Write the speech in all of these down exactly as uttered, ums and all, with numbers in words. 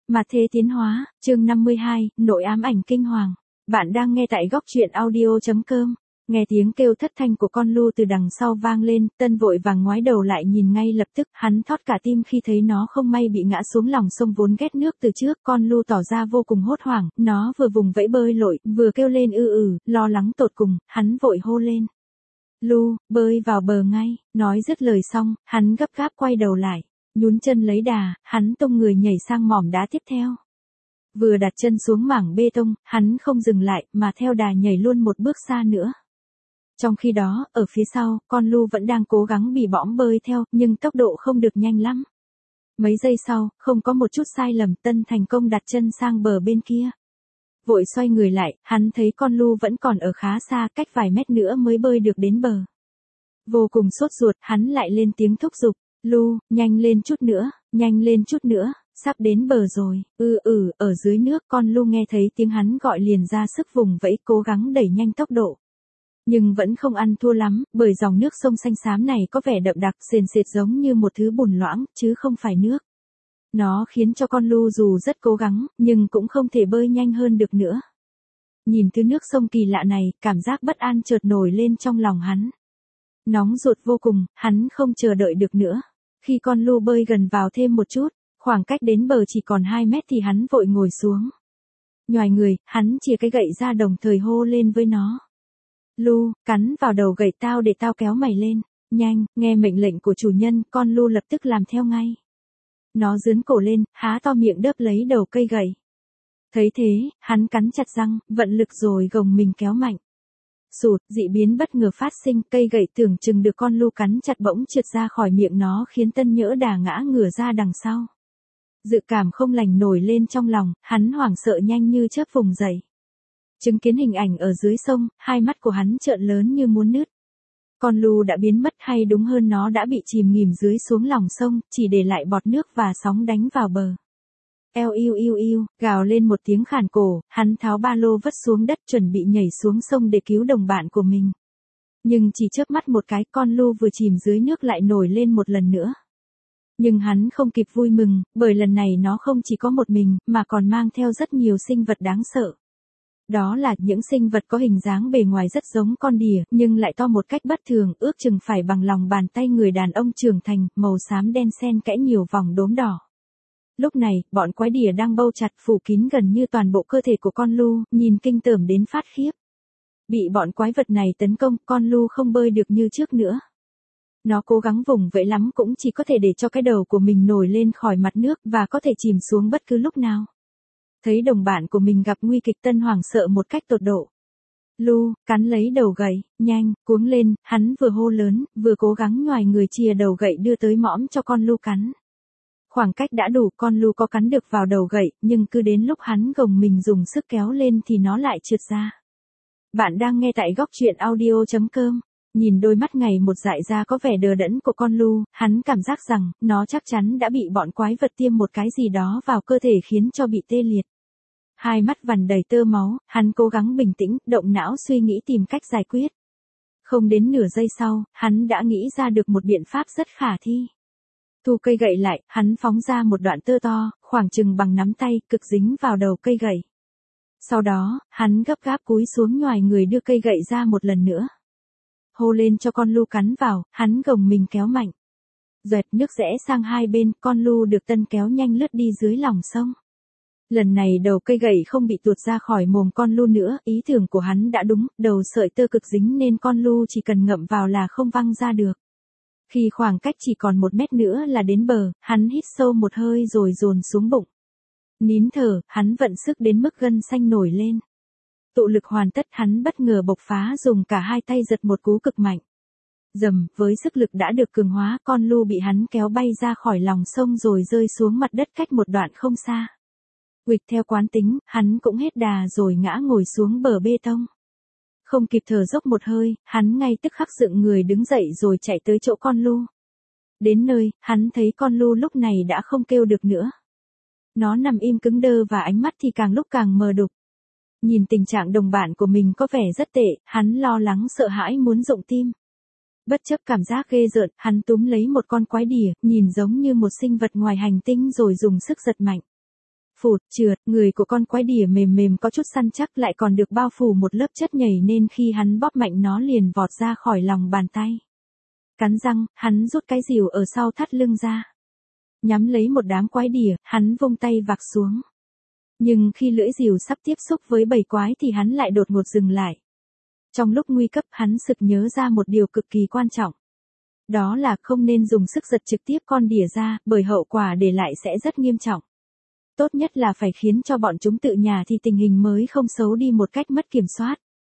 Mà thế tiến hóa, chương năm mươi hai, nội ám ảnh kinh hoàng. Bạn đang nghe tại góc truyện audio.com. Nghe tiếng kêu thất thanh của con Lu từ đằng sau vang lên, Tân vội vàng ngoái đầu lại nhìn ngay lập tức, hắn thót cả tim khi thấy nó không may bị ngã xuống lòng sông vốn ghét nước từ trước. Con Lu tỏ ra vô cùng hốt hoảng, nó vừa vùng vẫy bơi lội, vừa kêu lên ư ừ, lo lắng tột cùng, hắn vội hô lên. Lu, bơi vào bờ ngay, nói dứt lời xong, hắn gấp gáp quay đầu lại. Nhún chân lấy đà, hắn tung người nhảy sang mỏm đá tiếp theo. Vừa đặt chân xuống mảng bê tông, hắn không dừng lại, mà theo đà nhảy luôn một bước xa nữa. Trong khi đó, ở phía sau, con Lu vẫn đang cố gắng bì bõm bơi theo, nhưng tốc độ không được nhanh lắm. Mấy giây sau, không có một chút sai lầm, Tân thành công đặt chân sang bờ bên kia. Vội xoay người lại, hắn thấy con Lu vẫn còn ở khá xa, cách vài mét nữa mới bơi được đến bờ. Vô cùng sốt ruột, hắn lại lên tiếng thúc giục. Lu, nhanh lên chút nữa, nhanh lên chút nữa, sắp đến bờ rồi. Ừ ừ, ở dưới nước con Lu nghe thấy tiếng hắn gọi liền ra sức vùng vẫy cố gắng đẩy nhanh tốc độ. Nhưng vẫn không ăn thua lắm, bởi dòng nước sông xanh xám này có vẻ đậm đặc sền sệt giống như một thứ bùn loãng, chứ không phải nước. Nó khiến cho con Lu dù rất cố gắng, nhưng cũng không thể bơi nhanh hơn được nữa. Nhìn thứ nước sông kỳ lạ này, cảm giác bất an chợt nổi lên trong lòng hắn. Nóng ruột vô cùng, hắn không chờ đợi được nữa. Khi con Lu bơi gần vào thêm một chút, khoảng cách đến bờ chỉ còn hai mét thì hắn vội ngồi xuống. Nhoài người, hắn chìa cái gậy ra đồng thời hô lên với nó. Lu, cắn vào đầu gậy tao để tao kéo mày lên. Nhanh, nghe mệnh lệnh của chủ nhân, con Lu lập tức làm theo ngay. Nó giương cổ lên, há to miệng đớp lấy đầu cây gậy. Thấy thế, hắn cắn chặt răng, vận lực rồi gồng mình kéo mạnh. Sụt, dị biến bất ngờ phát sinh, cây gậy tưởng chừng được con Lu cắn chặt bỗng trượt ra khỏi miệng nó khiến Tân nhỡ đà ngã ngửa ra đằng sau. Dự cảm không lành nổi lên trong lòng, hắn hoảng sợ nhanh như chớp vùng dậy. Chứng kiến hình ảnh ở dưới sông, hai mắt của hắn trợn lớn như muốn nứt. Con Lu đã biến mất hay đúng hơn nó đã bị chìm nghỉm dưới xuống lòng sông, chỉ để lại bọt nước và sóng đánh vào bờ. Eo yêu yêu yêu, gào lên một tiếng khản cổ, hắn tháo ba lô vứt xuống đất chuẩn bị nhảy xuống sông để cứu đồng bạn của mình. Nhưng chỉ chớp mắt một cái, con Lu vừa chìm dưới nước lại nổi lên một lần nữa. Nhưng hắn không kịp vui mừng, bởi lần này nó không chỉ có một mình, mà còn mang theo rất nhiều sinh vật đáng sợ. Đó là những sinh vật có hình dáng bề ngoài rất giống con đỉa, nhưng lại to một cách bất thường, ước chừng phải bằng lòng bàn tay người đàn ông trưởng thành, màu xám đen xen kẽ nhiều vòng đốm đỏ. Lúc này, bọn quái đỉa đang bâu chặt phủ kín gần như toàn bộ cơ thể của con Lu, nhìn kinh tởm đến phát khiếp. Bị bọn quái vật này tấn công, con Lu không bơi được như trước nữa. Nó cố gắng vùng vẫy lắm cũng chỉ có thể để cho cái đầu của mình nổi lên khỏi mặt nước và có thể chìm xuống bất cứ lúc nào. Thấy đồng bạn của mình gặp nguy kịch, Tân hoảng sợ một cách tột độ. Lu, cắn lấy đầu gậy, nhanh, cuống lên, hắn vừa hô lớn, vừa cố gắng nhoài người chìa đầu gậy đưa tới mõm cho con Lu cắn. Khoảng cách đã đủ, con Lu có cắn được vào đầu gậy, nhưng cứ đến lúc hắn gồng mình dùng sức kéo lên thì nó lại trượt ra. Bạn đang nghe tại góc truyện audio.com. Nhìn đôi mắt ngày một dại ra có vẻ đờ đẫn của con Lu, hắn cảm giác rằng, nó chắc chắn đã bị bọn quái vật tiêm một cái gì đó vào cơ thể khiến cho bị tê liệt. Hai mắt vằn đầy tơ máu, hắn cố gắng bình tĩnh, động não suy nghĩ tìm cách giải quyết. Không đến nửa giây sau, hắn đã nghĩ ra được một biện pháp rất khả thi. Thu cây gậy lại, hắn phóng ra một đoạn tơ to, khoảng chừng bằng nắm tay, cực dính vào đầu cây gậy. Sau đó, hắn gấp gáp cúi xuống nhoài người đưa cây gậy ra một lần nữa. Hô lên cho con Lu cắn vào, hắn gồng mình kéo mạnh. Duệt, nước rẽ sang hai bên, con Lu được Tân kéo nhanh lướt đi dưới lòng sông. Lần này đầu cây gậy không bị tuột ra khỏi mồm con Lu nữa, ý tưởng của hắn đã đúng, đầu sợi tơ cực dính nên con Lu chỉ cần ngậm vào là không văng ra được. Khi khoảng cách chỉ còn một mét nữa là đến bờ, hắn hít sâu một hơi rồi dồn xuống bụng. Nín thở, hắn vận sức đến mức gân xanh nổi lên. Tụ lực hoàn tất, hắn bất ngờ bộc phá dùng cả hai tay giật một cú cực mạnh. Dầm, với sức lực đã được cường hóa, con Lu bị hắn kéo bay ra khỏi lòng sông rồi rơi xuống mặt đất cách một đoạn không xa. Huỵch theo quán tính, hắn cũng hết đà rồi ngã ngồi xuống bờ bê tông. Không kịp thở dốc một hơi, hắn ngay tức khắc dựng người đứng dậy rồi chạy tới chỗ con Lu. Đến nơi, hắn thấy con Lu lúc này đã không kêu được nữa. Nó nằm im cứng đơ và ánh mắt thì càng lúc càng mờ đục. Nhìn tình trạng đồng bạn của mình có vẻ rất tệ, hắn lo lắng sợ hãi muốn rụng tim. Bất chấp cảm giác ghê rợn, hắn túm lấy một con quái đỉa, nhìn giống như một sinh vật ngoài hành tinh rồi dùng sức giật mạnh. phụt, trượt, người của con quái đỉa mềm mềm có chút săn chắc lại còn được bao phủ một lớp chất nhầy nên khi hắn bóp mạnh nó liền vọt ra khỏi lòng bàn tay. Cắn răng, hắn rút cái rìu ở sau thắt lưng ra. Nhắm lấy một đám quái đỉa, hắn vung tay vạc xuống. Nhưng khi lưỡi rìu sắp tiếp xúc với bầy quái thì hắn lại đột ngột dừng lại. Trong lúc nguy cấp hắn sực nhớ ra một điều cực kỳ quan trọng. Đó là không nên dùng sức giật trực tiếp con đỉa ra, bởi hậu quả để lại sẽ rất nghiêm trọng. Tốt nhất là phải khiến cho bọn chúng tự nhả thì tình hình mới không xấu đi một cách mất kiểm soát.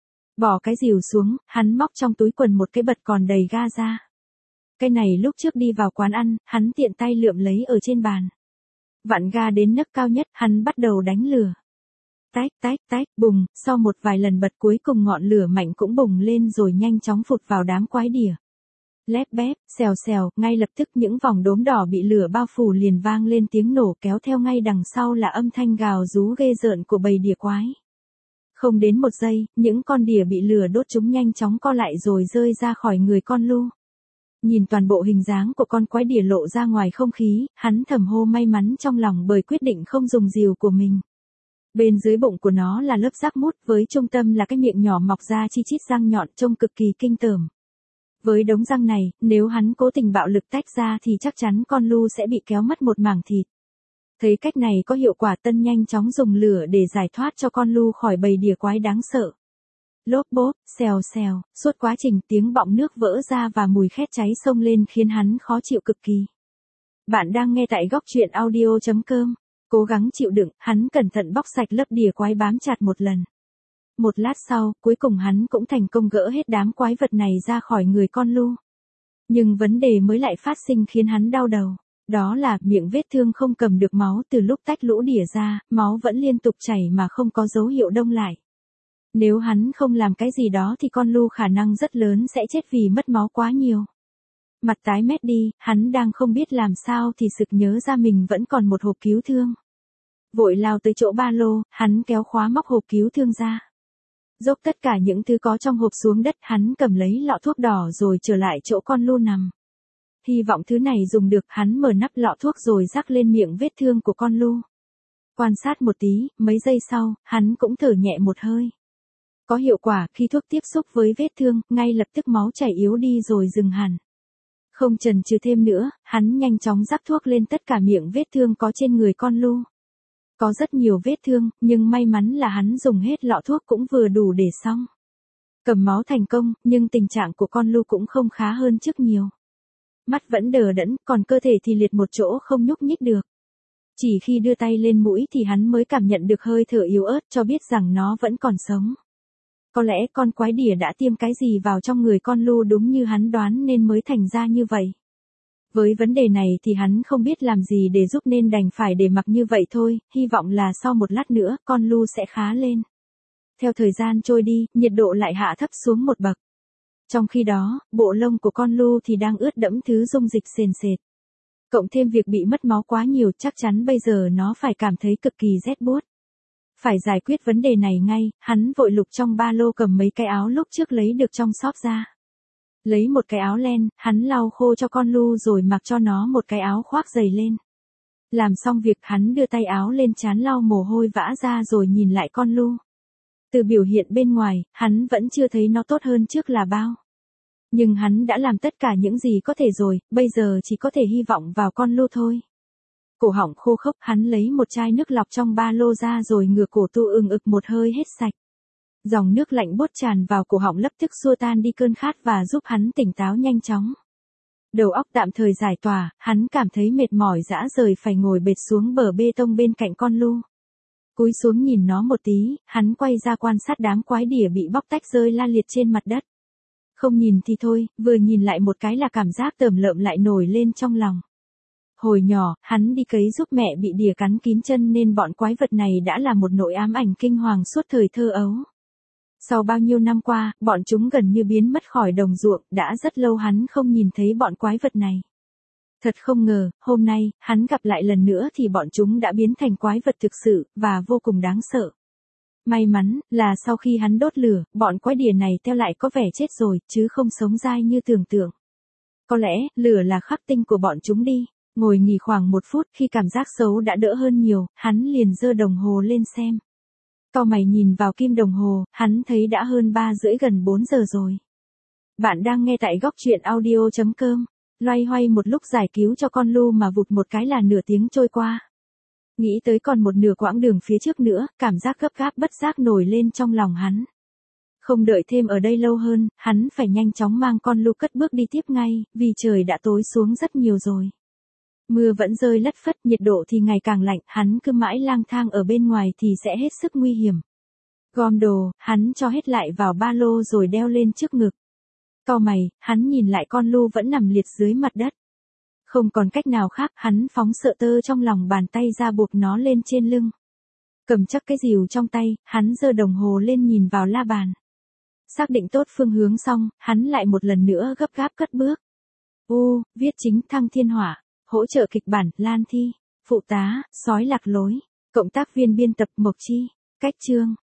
Bỏ cái rìu xuống, hắn móc trong túi quần một cái bật còn đầy ga ra. Cái này lúc trước đi vào quán ăn, hắn tiện tay lượm lấy ở trên bàn. Vặn ga đến nấc cao nhất, hắn bắt đầu đánh lửa. Tách tách tách, bùng, sau một vài lần bật cuối cùng ngọn lửa mạnh cũng bùng lên rồi nhanh chóng phụt vào đám quái đỉa. Lép bép, xèo xèo, ngay lập tức những vòng đốm đỏ bị lửa bao phủ liền vang lên tiếng nổ kéo theo ngay đằng sau là âm thanh gào rú ghê rợn của bầy đỉa quái. Không đến một giây, những con đỉa bị lửa đốt chúng nhanh chóng co lại rồi rơi ra khỏi người con lu. Nhìn toàn bộ hình dáng của con quái đỉa lộ ra ngoài không khí, hắn thầm hô may mắn trong lòng bởi quyết định không dùng rìu của mình. Bên dưới bụng của nó là lớp giác mút với trung tâm là cái miệng nhỏ mọc ra chi chít răng nhọn trông cực kỳ kinh tởm. Với đống răng này, nếu hắn cố tình bạo lực tách ra thì chắc chắn con lu sẽ bị kéo mất một mảng thịt. Thấy cách này có hiệu quả Tân nhanh chóng dùng lửa để giải thoát cho con lu khỏi bầy đỉa quái đáng sợ. Lốp bốp, xèo xèo, suốt quá trình tiếng bọng nước vỡ ra và mùi khét cháy xông lên khiến hắn khó chịu cực kỳ. Bạn đang nghe tại góc truyện audio chấm com. Cố gắng chịu đựng, hắn cẩn thận bóc sạch lớp đỉa quái bám chặt một lần. Một lát sau, cuối cùng hắn cũng thành công gỡ hết đám quái vật này ra khỏi người con lu. Nhưng vấn đề mới lại phát sinh khiến hắn đau đầu. Đó là miệng vết thương không cầm được máu từ lúc tách lũ đỉa ra, máu vẫn liên tục chảy mà không có dấu hiệu đông lại. Nếu hắn không làm cái gì đó thì con lu khả năng rất lớn sẽ chết vì mất máu quá nhiều. Mặt tái mét đi, hắn đang không biết làm sao thì sực nhớ ra mình vẫn còn một hộp cứu thương. Vội lao tới chỗ ba lô, hắn kéo khóa móc hộp cứu thương ra. Dốc tất cả những thứ có trong hộp xuống đất, hắn cầm lấy lọ thuốc đỏ rồi trở lại chỗ con lu nằm. Hy vọng thứ này dùng được, hắn mở nắp lọ thuốc rồi rắc lên miệng vết thương của con lu. Quan sát một tí, mấy giây sau, hắn cũng thở nhẹ một hơi. Có hiệu quả, khi thuốc tiếp xúc với vết thương, ngay lập tức máu chảy yếu đi rồi dừng hẳn. Không chần chừ thêm nữa, hắn nhanh chóng rắc thuốc lên tất cả miệng vết thương có trên người con lu. Có rất nhiều vết thương, nhưng may mắn là hắn dùng hết lọ thuốc cũng vừa đủ để xong. Cầm máu thành công, nhưng tình trạng của con lu cũng không khá hơn trước nhiều. Mắt vẫn đờ đẫn, còn cơ thể thì liệt một chỗ không nhúc nhích được. Chỉ khi đưa tay lên mũi thì hắn mới cảm nhận được hơi thở yếu ớt cho biết rằng nó vẫn còn sống. Có lẽ con quái đỉa đã tiêm cái gì vào trong người con lu đúng như hắn đoán nên mới thành ra như vậy. Với vấn đề này thì hắn không biết làm gì để giúp nên đành phải để mặc như vậy thôi, hy vọng là sau một lát nữa con lu sẽ khá lên. Theo thời gian trôi đi, nhiệt độ lại hạ thấp xuống một bậc. Trong khi đó, bộ lông của con lu thì đang ướt đẫm thứ dung dịch sền sệt. Cộng thêm việc bị mất máu quá nhiều, chắc chắn bây giờ nó phải cảm thấy cực kỳ rét buốt. Phải giải quyết vấn đề này ngay, hắn vội lục trong ba lô cầm mấy cái áo lúc trước lấy được trong shop ra. Lấy một cái áo len, hắn lau khô cho con lu rồi mặc cho nó một cái áo khoác dày lên. Làm xong việc hắn đưa tay áo lên trán lau mồ hôi vã ra rồi nhìn lại con lu. Từ biểu hiện bên ngoài, hắn vẫn chưa thấy nó tốt hơn trước là bao. Nhưng hắn đã làm tất cả những gì có thể rồi, bây giờ chỉ có thể hy vọng vào con lu thôi. Cổ họng khô khốc, hắn lấy một chai nước lọc trong ba lô ra rồi ngửa cổ tu ừng ực một hơi hết sạch. Dòng nước lạnh buốt tràn vào cổ họng lập tức xua tan đi cơn khát và giúp hắn tỉnh táo nhanh chóng. Đầu óc tạm thời giải tỏa, hắn cảm thấy mệt mỏi rã rời phải ngồi bệt xuống bờ bê tông bên cạnh con lu. Cúi xuống nhìn nó một tí, hắn quay ra quan sát đám quái đỉa bị bóc tách rơi la liệt trên mặt đất. Không nhìn thì thôi, vừa nhìn lại một cái là cảm giác tởm lợm lại nổi lên trong lòng. Hồi nhỏ, hắn đi cấy giúp mẹ bị đỉa cắn kín chân nên bọn quái vật này đã là một nỗi ám ảnh kinh hoàng suốt thời thơ ấu. Sau bao nhiêu năm qua, bọn chúng gần như biến mất khỏi đồng ruộng, đã rất lâu hắn không nhìn thấy bọn quái vật này. Thật không ngờ, hôm nay, hắn gặp lại lần nữa thì bọn chúng đã biến thành quái vật thực sự, và vô cùng đáng sợ. May mắn, là sau khi hắn đốt lửa, bọn quái đỉa này theo lại có vẻ chết rồi, chứ không sống dai như tưởng tượng. Có lẽ, lửa là khắc tinh của bọn chúng đi. Ngồi nghỉ khoảng một phút, khi cảm giác xấu đã đỡ hơn nhiều, hắn liền giơ đồng hồ lên xem. Cau mày nhìn vào kim đồng hồ, hắn thấy đã hơn ba rưỡi gần bốn giờ rồi. Bạn đang nghe tại góc truyện audio chấm com. Loay hoay một lúc giải cứu cho con Lu mà vụt một cái là nửa tiếng trôi qua. Nghĩ tới còn một nửa quãng đường phía trước nữa, cảm giác gấp gáp bất giác nổi lên trong lòng hắn. Không đợi thêm ở đây lâu hơn, hắn phải nhanh chóng mang con Lu cất bước đi tiếp ngay, vì trời đã tối xuống rất nhiều rồi. Mưa vẫn rơi lất phất, nhiệt độ thì ngày càng lạnh, hắn cứ mãi lang thang ở bên ngoài thì sẽ hết sức nguy hiểm. Gom đồ, hắn cho hết lại vào ba lô rồi đeo lên trước ngực. Cau mày, hắn nhìn lại con Lu vẫn nằm liệt dưới mặt đất. Không còn cách nào khác, hắn phóng sợi tơ trong lòng bàn tay ra buộc nó lên trên lưng. Cầm chắc cái rìu trong tay, hắn giơ đồng hồ lên nhìn vào la bàn. Xác định tốt phương hướng xong, hắn lại một lần nữa gấp gáp cất bước. U, viết chính Thăng Thiên Hỏa, hỗ trợ kịch bản Lan Thi, phụ tá, sói lạc lối, cộng tác viên biên tập Mộc Chi, cách chương.